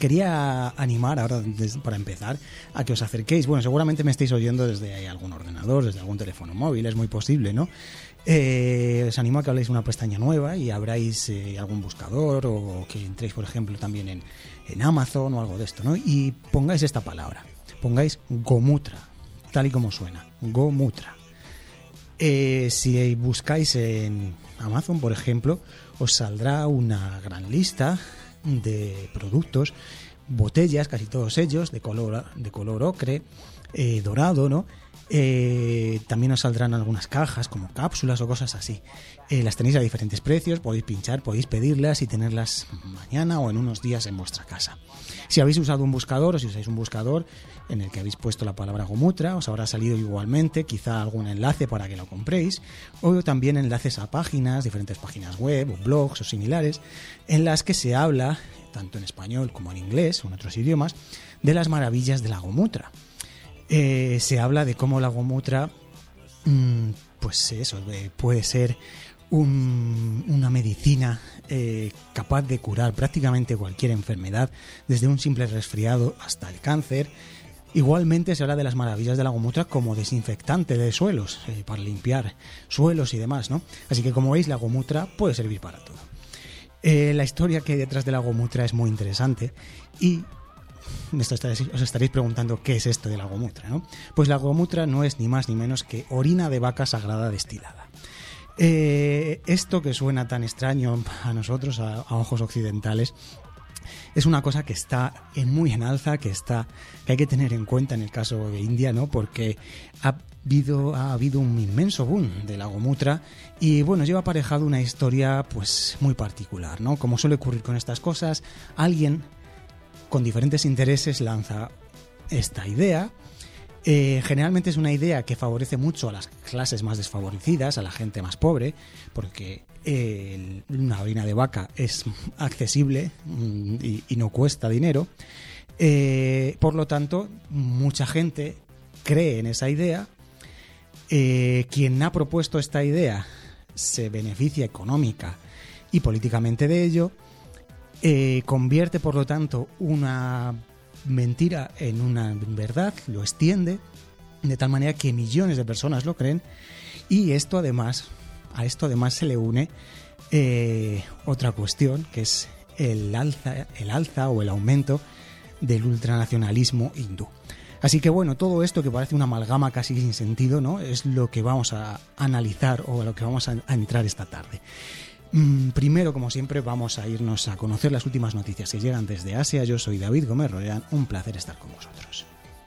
Os quería animar ahora, para empezar, a que os acerquéis. Bueno, seguramente me estáis oyendo desde algún ordenador, desde algún teléfono móvil, es muy posible, ¿no? Os animo a que habléis una pestaña nueva y abráis algún buscador, o que entréis, por ejemplo, también en Amazon o algo de esto, ¿no? Y pongáis esta palabra, pongáis Gomutra, tal y como suena, Gomutra. Si buscáis en Amazon, por ejemplo, os saldrá una gran lista de productos, botellas, casi todos ellos de color ocre, dorado, ¿no? También os saldrán algunas cajas como cápsulas o cosas así. Las tenéis a diferentes precios, podéis pinchar, podéis pedirlas y tenerlas mañana o en unos días en vuestra casa. Si habéis usado un buscador, o si usáis un buscador en el que habéis puesto la palabra Gomutra, os habrá salido igualmente quizá algún enlace para que lo compréis, o también enlaces a páginas, diferentes páginas web o blogs o similares, en las que se habla, tanto en español como en inglés o en otros idiomas, de las maravillas de la Gomutra. Se habla de cómo la Gomutra, puede ser una medicina capaz de curar prácticamente cualquier enfermedad, desde un simple resfriado hasta el cáncer. Igualmente se habla de las maravillas de la Gomutra como desinfectante de suelos, para limpiar suelos y demás, ¿no? Así que, como veis, la Gomutra puede servir para todo. La historia que hay detrás de la Gomutra es muy interesante y os estaréis preguntando qué es esto de la Gomutra, ¿no? Pues la Gomutra no es ni más ni menos que orina de vaca sagrada destilada. Esto que suena tan extraño a nosotros, a ojos occidentales, es una cosa que está muy en alza, que hay que tener en cuenta en el caso de India, ¿no? Porque ha habido un inmenso boom de la Gomutra y, bueno, lleva aparejado una historia pues muy particular, ¿no? Como suele ocurrir con estas cosas, alguien con diferentes intereses lanza esta idea. Generalmente es una idea que favorece mucho a las clases más desfavorecidas, a la gente más pobre, porque una orina de vaca es accesible y no cuesta dinero. Por lo tanto, mucha gente cree en esa idea. Quien ha propuesto esta idea se beneficia económica y políticamente de ello. Convierte, por lo tanto, una mentira en una verdad, lo extiende de tal manera que millones de personas lo creen, y a esto además se le une otra cuestión, que es el alza o el aumento del ultranacionalismo hindú. Así que, bueno, todo esto que parece una amalgama casi sin sentido, ¿no?, es lo que vamos a analizar o a lo que vamos a entrar esta tarde. Primero, como siempre, vamos a irnos a conocer las últimas noticias que llegan desde Asia. Yo soy David Gómez Royan, un placer estar con vosotros.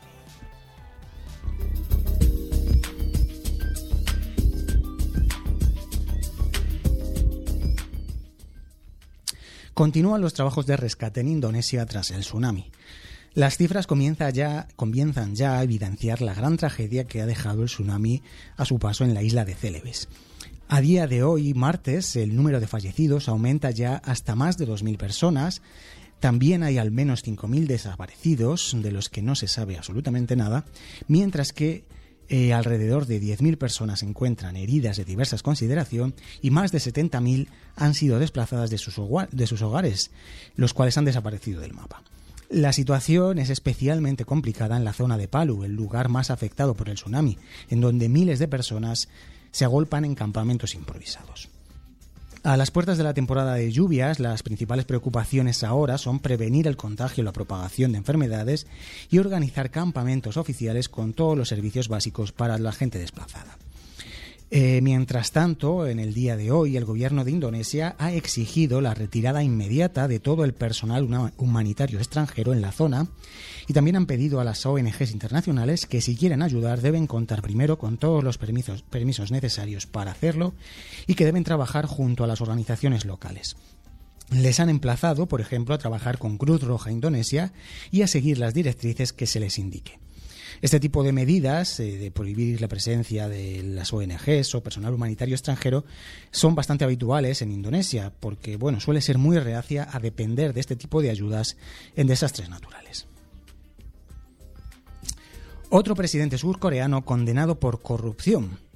Continúan los trabajos de rescate en Indonesia tras el tsunami. Las cifras comienzan ya a evidenciar la gran tragedia que ha dejado el tsunami a su paso en la isla de Celebes. A día de hoy, martes, el número de fallecidos aumenta ya hasta más de 2.000 personas. También hay al menos 5.000 desaparecidos, de los que no se sabe absolutamente nada, mientras que alrededor de 10.000 personas se encuentran heridas de diversas consideración y más de 70.000 han sido desplazadas de sus hogares, los cuales han desaparecido del mapa. La situación es especialmente complicada en la zona de Palu, el lugar más afectado por el tsunami, en donde miles de personas se agolpan en campamentos improvisados. A las puertas de la temporada de lluvias, las principales preocupaciones ahora son prevenir el contagio y la propagación de enfermedades y organizar campamentos oficiales con todos los servicios básicos para la gente desplazada. Mientras tanto, en el día de hoy, el gobierno de Indonesia ha exigido la retirada inmediata de todo el personal humanitario extranjero en la zona y también han pedido a las ONGs internacionales que, si quieren ayudar, deben contar primero con todos los permisos necesarios para hacerlo y que deben trabajar junto a las organizaciones locales. Les han emplazado, por ejemplo, a trabajar con Cruz Roja Indonesia y a seguir las directrices que se les indique. Este tipo de medidas, de prohibir la presencia de las ONGs o personal humanitario extranjero, son bastante habituales en Indonesia porque, bueno, suele ser muy reacia a depender de este tipo de ayudas en desastres naturales. Otro presidente surcoreano condenado por corrupción.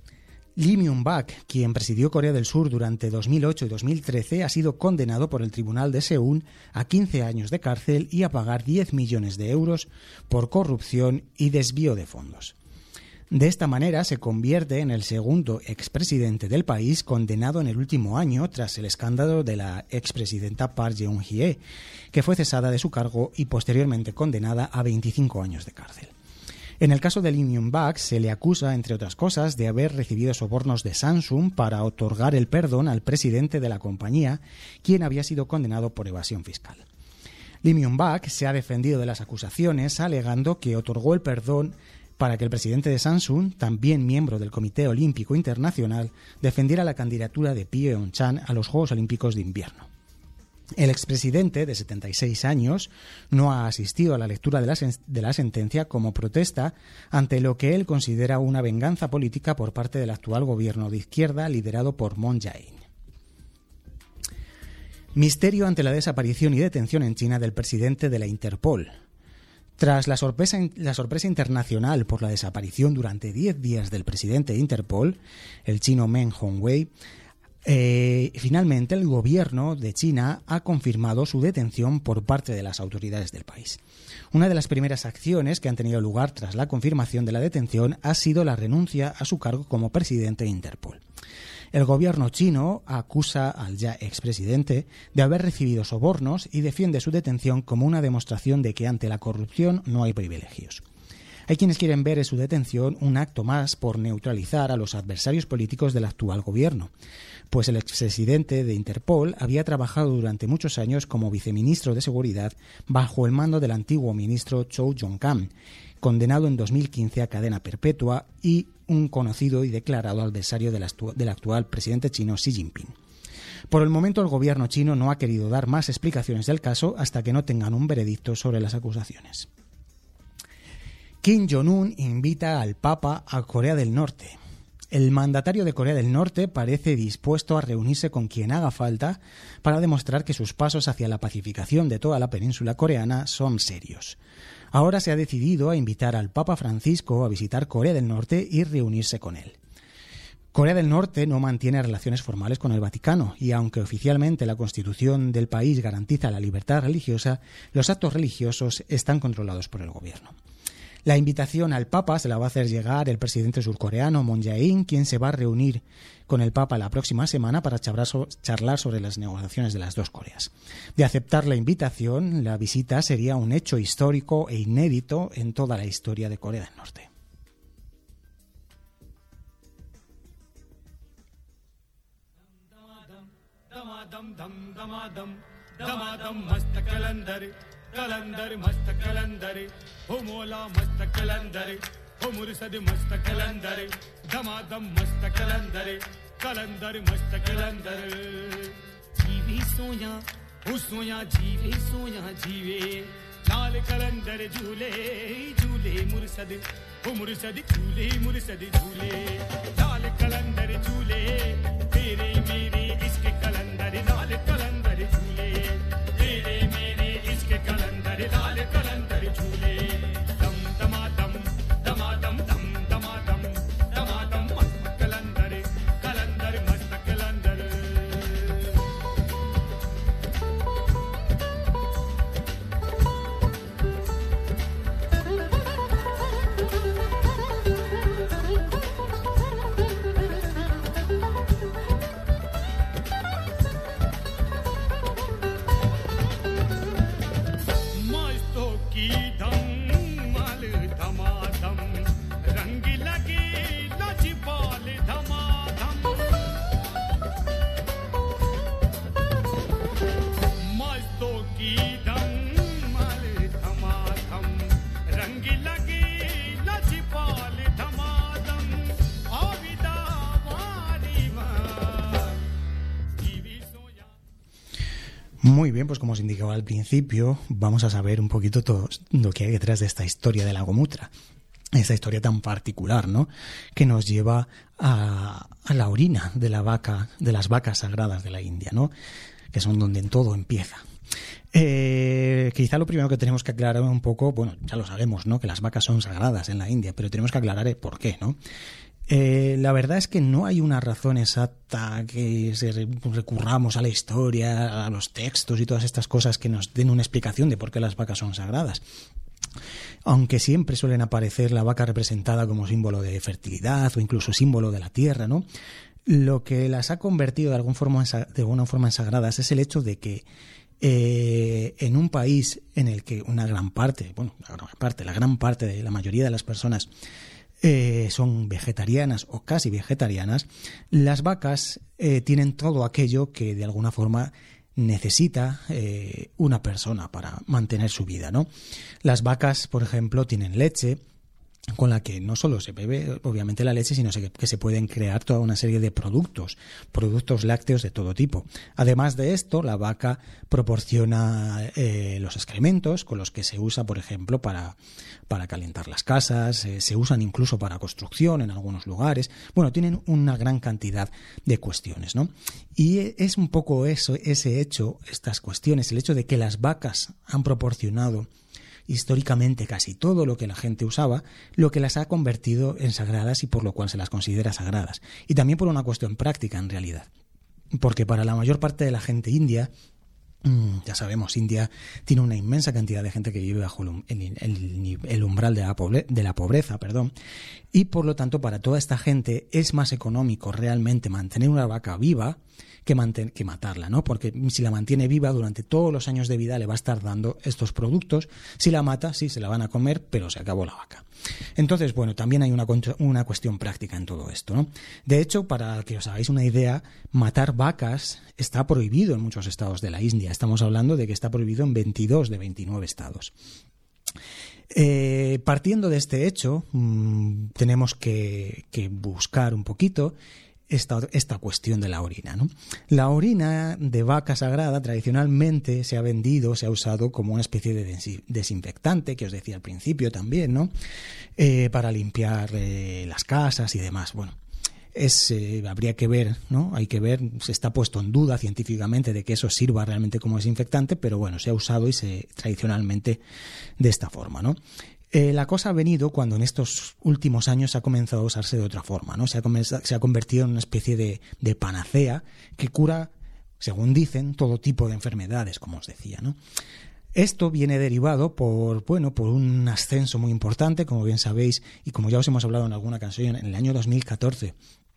Lee Myung-bak, quien presidió Corea del Sur durante 2008 y 2013, ha sido condenado por el Tribunal de Seúl a 15 años de cárcel y a pagar 10 millones de euros por corrupción y desvío de fondos. De esta manera se convierte en el segundo expresidente del país condenado en el último año tras el escándalo de la expresidenta Park Geun-hye, que fue cesada de su cargo y posteriormente condenada a 25 años de cárcel. En el caso de Lee Myung-bak se le acusa, entre otras cosas, de haber recibido sobornos de Samsung para otorgar el perdón al presidente de la compañía, quien había sido condenado por evasión fiscal. Lee Myung-bak se ha defendido de las acusaciones alegando que otorgó el perdón para que el presidente de Samsung, también miembro del Comité Olímpico Internacional, defendiera la candidatura de Pyeongchang a los Juegos Olímpicos de Invierno. El expresidente, de 76 años, no ha asistido a la lectura de la sentencia como protesta ante lo que él considera una venganza política por parte del actual gobierno de izquierda liderado por Moon Jae-in. Misterio ante la desaparición y detención en China del presidente de la Interpol. Tras la sorpresa internacional por la desaparición durante 10 días del presidente de Interpol, el chino Meng Hongwei, finalmente el gobierno de China ha confirmado su detención por parte de las autoridades del país. Una de las primeras acciones que han tenido lugar tras la confirmación de la detención ha sido la renuncia a su cargo como presidente de Interpol. El gobierno chino acusa al ya expresidente de haber recibido sobornos y defiende su detención como una demostración de que ante la corrupción no hay privilegios. Hay quienes quieren ver en su detención un acto más por neutralizar a los adversarios políticos del actual gobierno, pues el expresidente de Interpol había trabajado durante muchos años como viceministro de Seguridad bajo el mando del antiguo ministro Chow Yong-kam, condenado en 2015 a cadena perpetua y un conocido y declarado adversario del actual presidente chino Xi Jinping. Por el momento, el gobierno chino no ha querido dar más explicaciones del caso hasta que no tengan un veredicto sobre las acusaciones. Kim Jong-un invita al Papa a Corea del Norte. El mandatario de Corea del Norte parece dispuesto a reunirse con quien haga falta para demostrar que sus pasos hacia la pacificación de toda la península coreana son serios. Ahora se ha decidido a invitar al Papa Francisco a visitar Corea del Norte y reunirse con él. Corea del Norte no mantiene relaciones formales con el Vaticano y aunque oficialmente la Constitución del país garantiza la libertad religiosa, los actos religiosos están controlados por el gobierno. La invitación al Papa se la va a hacer llegar el presidente surcoreano Moon Jae-in, quien se va a reunir con el Papa la próxima semana para charlar sobre las negociaciones de las dos Coreas. De aceptar la invitación, la visita sería un hecho histórico e inédito en toda la historia de Corea del Norte. कलंदर मस्त कलंदर हो मोला मस्त कलंदर हो मुरसद मस्त कलंदर दमादम मस्त कलंदर कलंदर मस्त कलंदर जीवे सोया जीवे लाल कलंदर झूले झूले मुरसद हो मुरसद झूले मुरसद झूले लाल कलंदर झूले तेरे मेरे इश्क कलंदर लाल कलंदर झूले तेरे मेरे इश्क कलंदर लाल कलंदर झूले दम दमादम दमादम दम दमादम दमादम मस्त कलंदर कलंदर मस्त कलंदर Muy bien, pues como os indicaba al principio, vamos a saber un poquito todo lo que hay detrás de esta historia de la Gomutra. Esta historia tan particular, ¿no? Que nos lleva a la orina de la vaca, de las vacas sagradas de la India, ¿no? Que son donde todo empieza. Quizá lo primero que tenemos que aclarar un poco, bueno, ya lo sabemos, ¿no? Que las vacas son sagradas en la India, pero tenemos que aclarar el por qué, ¿no? La verdad es que no hay una razón exacta que recurramos a la historia, a los textos y todas estas cosas que nos den una explicación de por qué las vacas son sagradas. Aunque siempre suelen aparecer la vaca representada como símbolo de fertilidad o incluso símbolo de la tierra, ¿no? Lo que las ha convertido de alguna forma en sagradas es el hecho de que en un país en el que la gran parte de la mayoría de las personas son vegetarianas o casi vegetarianas, las vacas tienen todo aquello que de alguna forma necesita una persona para mantener su vida, ¿no? Las vacas, por ejemplo, tienen leche, con la que no solo se bebe obviamente la leche, sino que se pueden crear toda una serie de productos lácteos de todo tipo. Además de esto, la vaca proporciona los excrementos con los que se usa, por ejemplo, para calentar las casas, se usan incluso para construcción en algunos lugares. Bueno, tienen una gran cantidad de cuestiones, ¿no? Y es un poco ese hecho, estas cuestiones, el hecho de que las vacas han proporcionado históricamente casi todo lo que la gente usaba, lo que las ha convertido en sagradas y por lo cual se las considera sagradas. Y también por una cuestión práctica, en realidad. Porque para la mayor parte de la gente india, ya sabemos, India tiene una inmensa cantidad de gente que vive bajo el umbral de la pobreza, y por lo tanto para toda esta gente es más económico realmente mantener una vaca viva que matarla, ¿no? Porque si la mantiene viva durante todos los años de vida le va a estar dando estos productos. Si la mata, sí, se la van a comer, pero se acabó la vaca. Entonces, bueno, también hay una cuestión práctica en todo esto, ¿no? De hecho, para que os hagáis una idea, matar vacas está prohibido en muchos estados de la India. Estamos hablando de que está prohibido en 22 de 29 estados. Partiendo de este hecho, tenemos que buscar un poquito esta cuestión de la orina, ¿no? La orina de vaca sagrada tradicionalmente se ha usado como una especie de desinfectante, que os decía al principio también, ¿no? Para limpiar las casas y demás. Bueno, habría que ver, ¿no? Hay que ver, se está puesto en duda científicamente de que eso sirva realmente como desinfectante, pero bueno, se ha usado tradicionalmente de esta forma, ¿no? La cosa ha venido cuando en estos últimos años ha comenzado a usarse de otra forma, ¿no? Se ha convertido en una especie de panacea que cura, según dicen, todo tipo de enfermedades, como os decía, ¿no? Esto viene derivado por un ascenso muy importante, como bien sabéis, y como ya os hemos hablado en alguna ocasión, en el año 2014,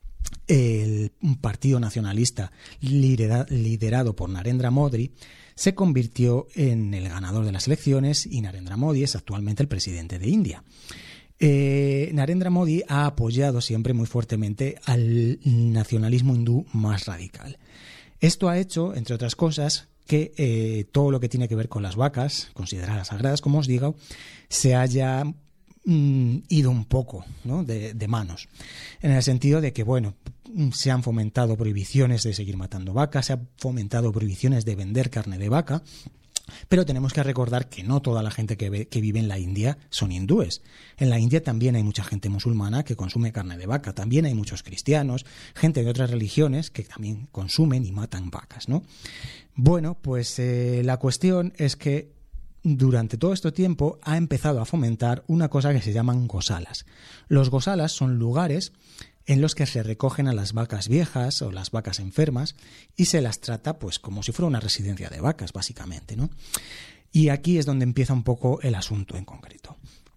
un partido nacionalista liderado por Narendra Modi se convirtió en el ganador de las elecciones y Narendra Modi es actualmente el presidente de India. Narendra Modi ha apoyado siempre muy fuertemente al nacionalismo hindú más radical. Esto ha hecho, entre otras cosas, que todo lo que tiene que ver con las vacas, consideradas sagradas, como os digo, se haya ido un poco, ¿no? de manos, en el sentido de que, bueno, se han fomentado prohibiciones de seguir matando vacas, se han fomentado prohibiciones de vender carne de vaca, pero tenemos que recordar que no toda la gente que vive en la India son hindúes. En la India también hay mucha gente musulmana que consume carne de vaca, también hay muchos cristianos, gente de otras religiones que también consumen y matan vacas, ¿no? Bueno, pues la cuestión es que durante todo este tiempo ha empezado a fomentar una cosa que se llaman gosalas. Los gosalas son lugares en los que se recogen a las vacas viejas o las vacas enfermas y se las trata pues como si fuera una residencia de vacas, básicamente, ¿no? Y aquí es donde empieza un poco el asunto en concreto.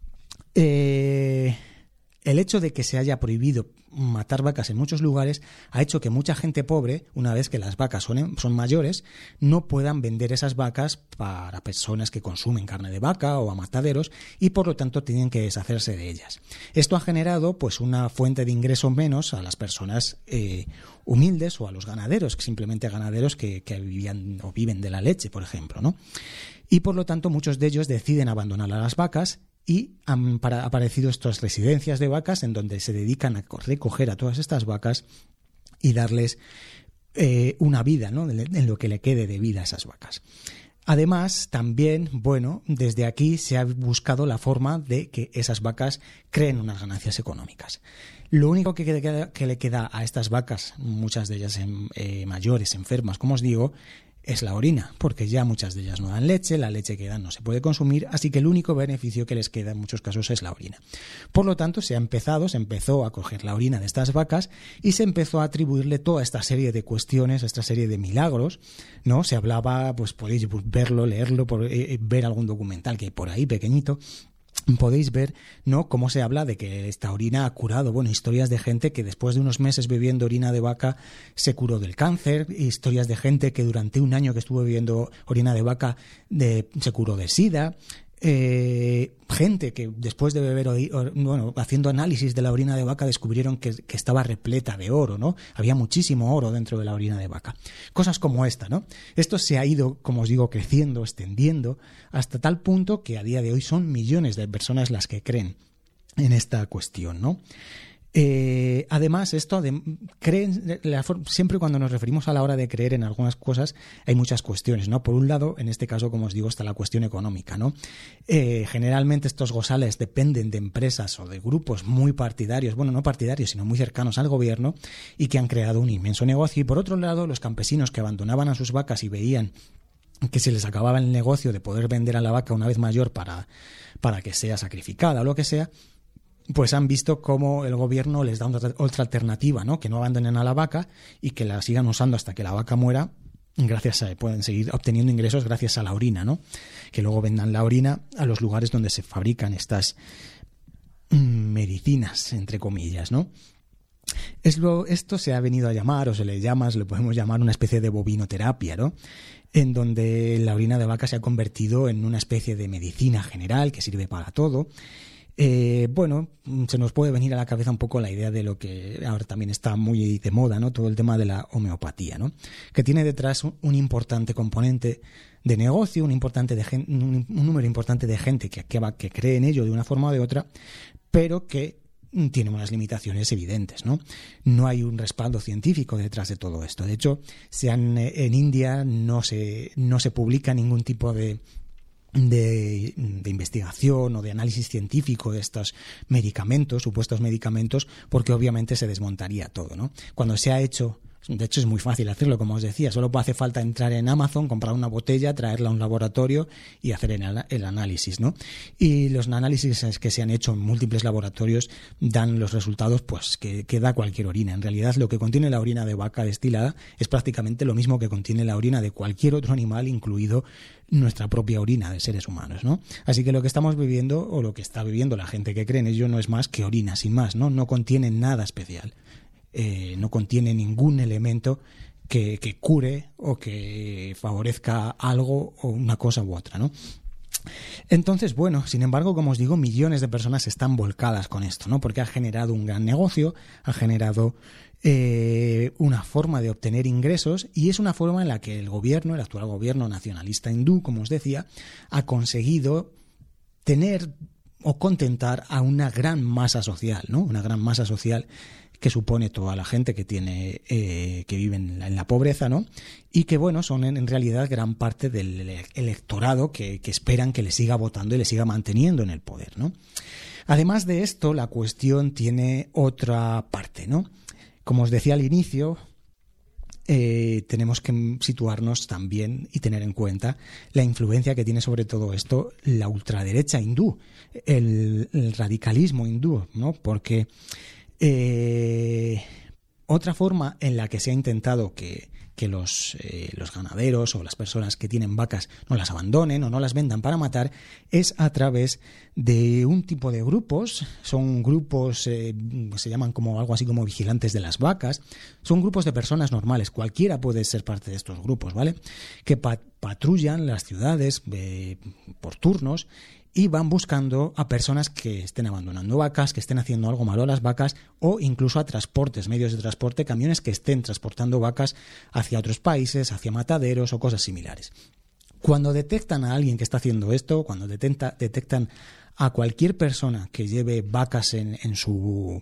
El hecho de que se haya prohibido matar vacas en muchos lugares ha hecho que mucha gente pobre, una vez que las vacas son mayores, no puedan vender esas vacas para personas que consumen carne de vaca o a mataderos y por lo tanto tienen que deshacerse de ellas. Esto ha generado pues una fuente de ingreso menos a las personas humildes o a los ganaderos, simplemente ganaderos que vivían o viven de la leche, por ejemplo, ¿no? Y por lo tanto muchos de ellos deciden abandonar a las vacas y han aparecido estas residencias de vacas en donde se dedican a recoger a todas estas vacas y darles una vida, ¿no? En lo que le quede de vida a esas vacas. Además, también, bueno, desde aquí se ha buscado la forma de que esas vacas creen unas ganancias económicas. Lo único que le queda a estas vacas, muchas de ellas mayores, enfermas, como os digo, es la orina, porque ya muchas de ellas no dan leche, la leche que dan no se puede consumir, así que el único beneficio que les queda en muchos casos es la orina. Por lo tanto, se empezó a coger la orina de estas vacas y se empezó a atribuirle toda esta serie de cuestiones, esta serie de milagros, ¿no? Se hablaba, pues podéis verlo, leerlo, ver algún documental que hay por ahí pequeñito. Podéis ver, ¿no?, cómo se habla de que esta orina ha curado, bueno, historias de gente que después de unos meses bebiendo orina de vaca se curó del cáncer, historias de gente que durante un año que estuvo bebiendo orina de vaca se curó de SIDA, gente que después de beber, haciendo análisis de la orina de vaca descubrieron que estaba repleta de oro, ¿no? Había muchísimo oro dentro de la orina de vaca. Cosas como esta, ¿no? Esto se ha ido, como os digo, creciendo, extendiendo, hasta tal punto que a día de hoy son millones de personas las que creen en esta cuestión, ¿no? Además, siempre cuando nos referimos a la hora de creer en algunas cosas, hay muchas cuestiones, ¿no? Por un lado, en este caso, como os digo, está la cuestión económica, ¿no? Generalmente estos gozales dependen de empresas o de grupos muy partidarios, bueno, no partidarios, sino muy cercanos al gobierno y que han creado un inmenso negocio. Y por otro lado, los campesinos que abandonaban a sus vacas y veían que se les acababa el negocio de poder vender a la vaca una vez mayor para que sea sacrificada o lo que sea, pues han visto cómo el gobierno les da otra alternativa, ¿no? Que no abandonen a la vaca y que la sigan usando hasta que la vaca muera. Pueden seguir obteniendo ingresos gracias a la orina, ¿no? Que luego vendan la orina a los lugares donde se fabrican estas medicinas, entre comillas, ¿no? Esto se ha venido a llamar, o se le podemos llamar una especie de bovinoterapia, ¿no? En donde la orina de vaca se ha convertido en una especie de medicina general que sirve para todo. Se nos puede venir a la cabeza un poco la idea de lo que ahora también está muy de moda, ¿no? Todo el tema de la homeopatía, ¿no? Que tiene detrás un importante componente de negocio, un número importante de gente que cree en ello de una forma o de otra, pero que tiene unas limitaciones evidentes, ¿no? No hay un respaldo científico detrás de todo esto. De hecho, en India no se publica ningún tipo de investigación o de análisis científico de estos medicamentos, supuestos medicamentos, porque obviamente se desmontaría todo, ¿no? Cuando se ha hecho, de hecho es muy fácil hacerlo, como os decía, solo hace falta entrar en Amazon, comprar una botella, traerla a un laboratorio y hacer el análisis, ¿no? Y los análisis que se han hecho en múltiples laboratorios dan los resultados pues que da cualquier orina. En realidad lo que contiene la orina de vaca destilada es prácticamente lo mismo que contiene la orina de cualquier otro animal, incluido nuestra propia orina de seres humanos, ¿no? Así que lo que estamos viviendo, o lo que está viviendo la gente que cree en ello, no es más que orina, sin más, ¿no? No contiene nada especial. No contiene ningún elemento que cure o que favorezca algo o una cosa u otra, ¿no? Entonces, bueno, sin embargo, como os digo, millones de personas están volcadas con esto, ¿no? Porque ha generado un gran negocio, ha generado una forma de obtener ingresos, y es una forma en la que el actual gobierno nacionalista hindú, como os decía, ha conseguido tener o contentar a una gran masa social, ¿no? Una gran masa social que supone toda la gente que vive en la pobreza, ¿no? Y que, bueno, son en realidad gran parte del electorado que esperan que le siga votando y le siga manteniendo en el poder, ¿no? Además de esto, la cuestión tiene otra parte, ¿no? Como os decía al inicio, tenemos que situarnos también y tener en cuenta la influencia que tiene sobre todo esto la ultraderecha hindú, el radicalismo hindú, ¿no? Porque otra forma en la que se ha intentado que los ganaderos o las personas que tienen vacas no las abandonen o no las vendan para matar es a través de un tipo de grupos. Son grupos, se llaman como algo así como vigilantes de las vacas. Son grupos de personas normales, cualquiera puede ser parte de estos grupos, ¿vale? Que patrullan las ciudades por turnos y van buscando a personas que estén abandonando vacas, que estén haciendo algo malo a las vacas, o incluso a transportes, medios de transporte, camiones que estén transportando vacas hacia otros países, hacia mataderos o cosas similares. Cuando detectan a alguien que está haciendo esto, cuando detectan a cualquier persona que lleve vacas en su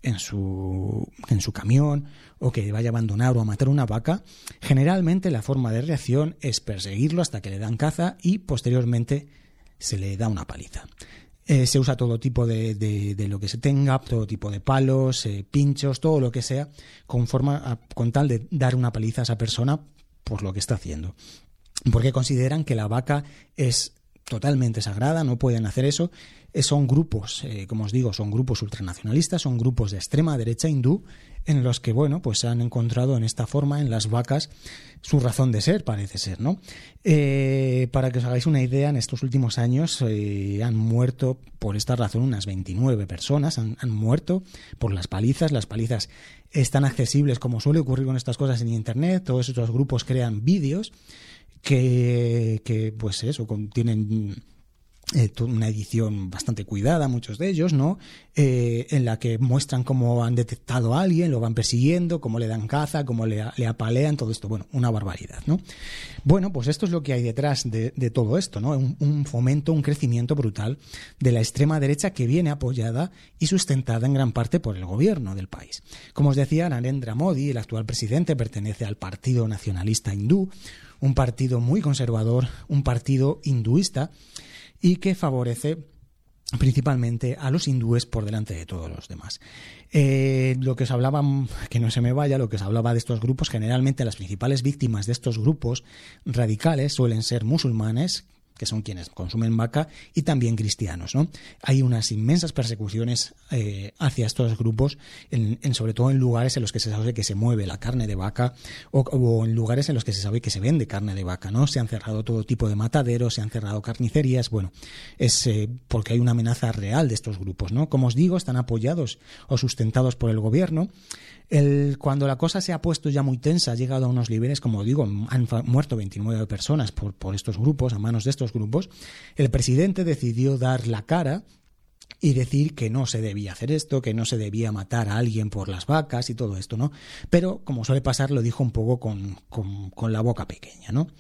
camión, o que vaya a abandonar o a matar una vaca, generalmente la forma de reacción es perseguirlo hasta que le dan caza y posteriormente se le da una paliza. Se usa todo tipo de lo que se tenga, todo tipo de palos, pinchos, todo lo que sea, con tal de dar una paliza a esa persona, pues lo que está haciendo. Porque consideran que la vaca es totalmente sagrada, no pueden hacer eso. Son grupos, como os digo, son grupos ultranacionalistas, son grupos de extrema derecha hindú, en los que, bueno, pues se han encontrado en esta forma, en las vacas, su razón de ser, parece ser, ¿no? Para que os hagáis una idea, en estos últimos años han muerto, por esta razón, unas 29 personas, han muerto por las palizas. Las palizas están accesibles, como suele ocurrir con estas cosas, en Internet. Todos estos grupos crean vídeos que pues eso, tienen una edición bastante cuidada, muchos de ellos, ¿no? En la que muestran cómo han detectado a alguien, lo van persiguiendo, cómo le dan caza, cómo le apalean, todo esto, bueno, una barbaridad, ¿no? Bueno, pues esto es lo que hay detrás de todo esto, ¿no? Un fomento, un crecimiento brutal de la extrema derecha, que viene apoyada y sustentada en gran parte por el gobierno del país. Como os decía, Narendra Modi, el actual presidente, pertenece al Partido Nacionalista Hindú, un partido muy conservador, un partido hinduista, y que favorece principalmente a los hindúes por delante de todos los demás. Lo que os hablaba, que no se me vaya, lo que os hablaba de estos grupos, generalmente las principales víctimas de estos grupos radicales suelen ser musulmanes, que son quienes consumen vaca, y también cristianos, ¿no? Hay unas inmensas persecuciones hacia estos grupos, sobre todo en lugares en los que se sabe que se mueve la carne de vaca, o en lugares en los que se sabe que se vende carne de vaca, ¿no? Se han cerrado todo tipo de mataderos, se han cerrado carnicerías. Bueno, es porque hay una amenaza real de estos grupos, ¿no? Como os digo, están apoyados o sustentados por el gobierno. Cuando la cosa se ha puesto ya muy tensa, ha llegado a unos niveles, como digo, han muerto 29 personas por estos grupos, a manos de estos grupos, el presidente decidió dar la cara y decir que no se debía hacer esto, que no se debía matar a alguien por las vacas y todo esto, ¿no? Pero, como suele pasar, lo dijo un poco con la boca pequeña, ¿no?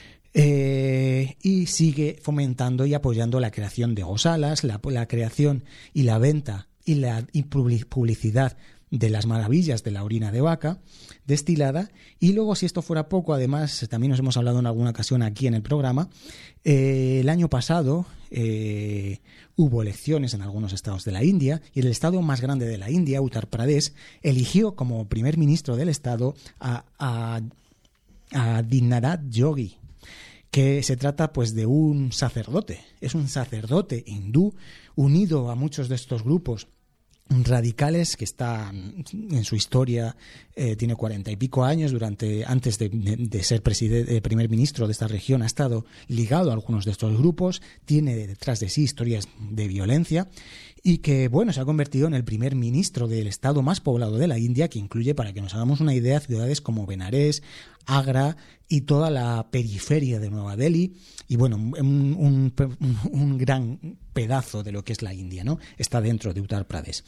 Y sigue fomentando y apoyando la creación de gosalas, la creación y la venta y publicidad de las maravillas de la orina de vaca destilada. Y luego, si esto fuera poco, además, también nos hemos hablado en alguna ocasión aquí en el programa, el año pasado hubo elecciones en algunos estados de la India, y el estado más grande de la India, Uttar Pradesh, eligió como primer ministro del estado a Dinanath Yogi, que se trata pues de un sacerdote. Es un sacerdote hindú unido a muchos de estos grupos radicales que están en su historia, tiene 40 y pico años. Antes de ser primer ministro de esta región, ha estado ligado a algunos de estos grupos, tiene detrás de sí historias de violencia, y que, bueno, se ha convertido en el primer ministro del estado más poblado de la India, que incluye, para que nos hagamos una idea, ciudades como Benares, Agra y toda la periferia de Nueva Delhi, y bueno, un gran pedazo de lo que es la India, ¿no? Está dentro de Uttar Pradesh.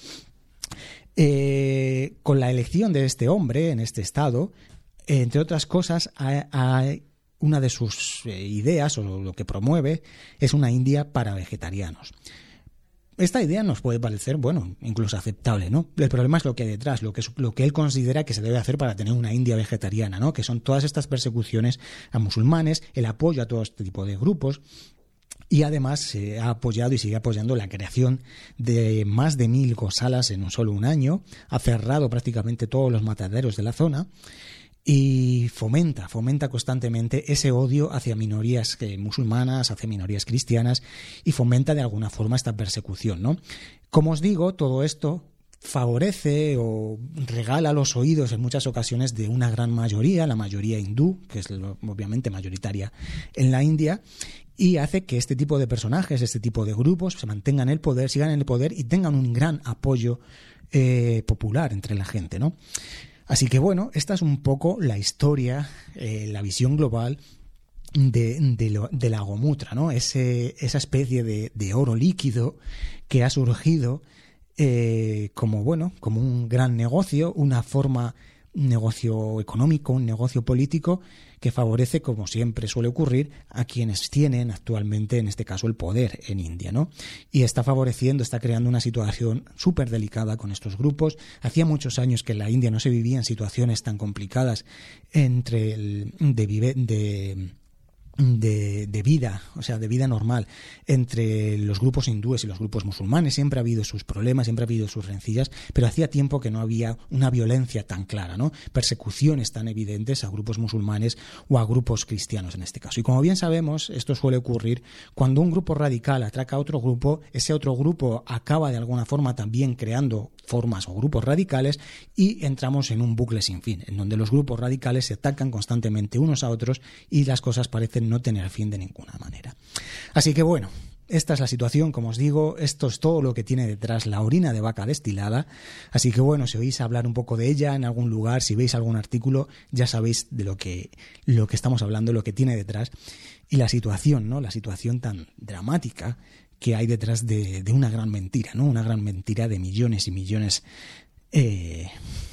Con la elección de este hombre en este estado, entre otras cosas, una de sus ideas, o lo que promueve, es una India para vegetarianos. Esta idea nos puede parecer, bueno, incluso aceptable, ¿no? El problema es lo que hay detrás, lo que él considera que se debe hacer para tener una India vegetariana, ¿no? Que son todas estas persecuciones a musulmanes, el apoyo a todo este tipo de grupos, y además se ha apoyado y sigue apoyando la creación de más de 1000 gosalas en solo un año, ha cerrado prácticamente todos los mataderos de la zona, y fomenta constantemente ese odio hacia minorías musulmanas, hacia minorías cristianas, y fomenta de alguna forma esta persecución, ¿no? Como os digo, todo esto favorece o regala los oídos en muchas ocasiones de una gran mayoría, la mayoría hindú, que es obviamente mayoritaria en la India, y hace que este tipo de personajes, este tipo de grupos se mantengan en el poder, sigan en el poder y tengan un gran apoyo popular entre la gente, ¿no? Así que bueno, esta es un poco la historia, la visión global de la Gomutra, ¿no? Esa especie de oro líquido que ha surgido como un gran negocio, un negocio económico, un negocio político que favorece, como siempre suele ocurrir, a quienes tienen actualmente, en este caso, el poder en India, ¿no? Y está creando una situación súper delicada con estos grupos. Hacía muchos años que en la India no se vivían situaciones tan complicadas de vida, o sea, de vida normal entre los grupos hindúes y los grupos musulmanes. Siempre ha habido sus problemas, siempre ha habido sus rencillas, pero hacía tiempo que no había una violencia tan clara, ¿no? Persecuciones tan evidentes a grupos musulmanes o a grupos cristianos en este caso. Y como bien sabemos, esto suele ocurrir cuando un grupo radical atraca a otro grupo, ese otro grupo acaba de alguna forma también creando formas o grupos radicales y entramos en un bucle sin fin, en donde los grupos radicales se atacan constantemente unos a otros y las cosas parecen no tener fin de ninguna manera. Así que bueno, esta es la situación, como os digo, esto es todo lo que tiene detrás la orina de vaca destilada. Así que bueno, si oís hablar un poco de ella en algún lugar, si veis algún artículo, ya sabéis de lo que estamos hablando, lo que tiene detrás y la situación, ¿no? La situación tan dramática que hay detrás de una gran mentira, ¿no? Una gran mentira de millones y millones de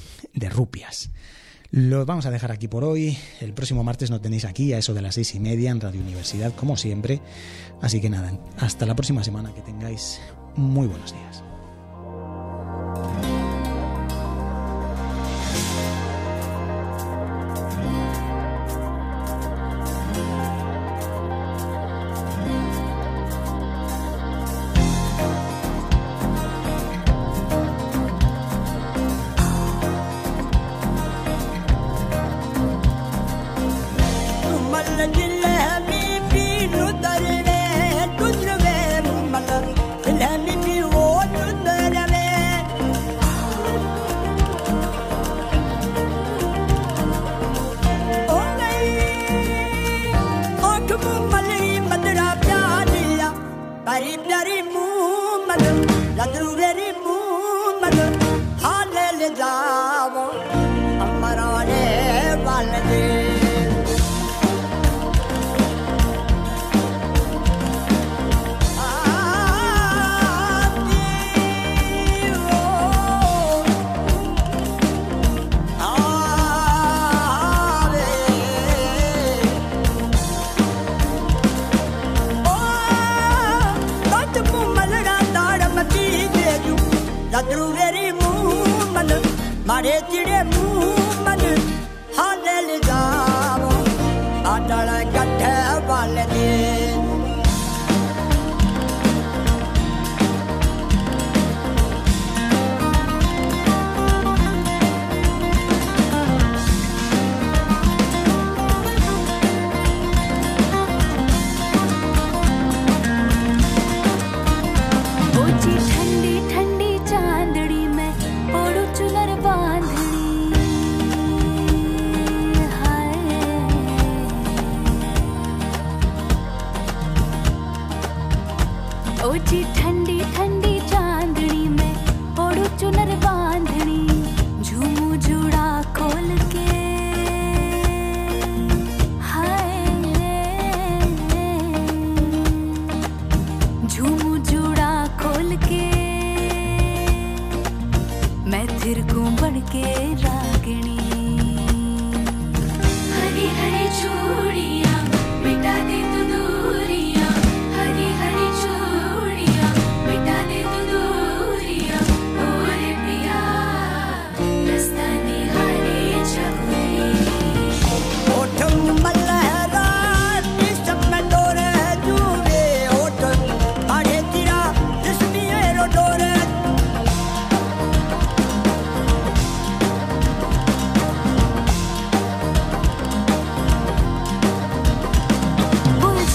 rupias. Lo vamos a dejar aquí por hoy. El próximo martes nos tenéis aquí a eso de las 6:30 en Radio Universidad, como siempre. Así que nada, hasta la próxima semana. Que tengáis muy buenos días.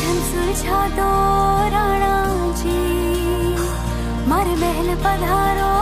महल पधारो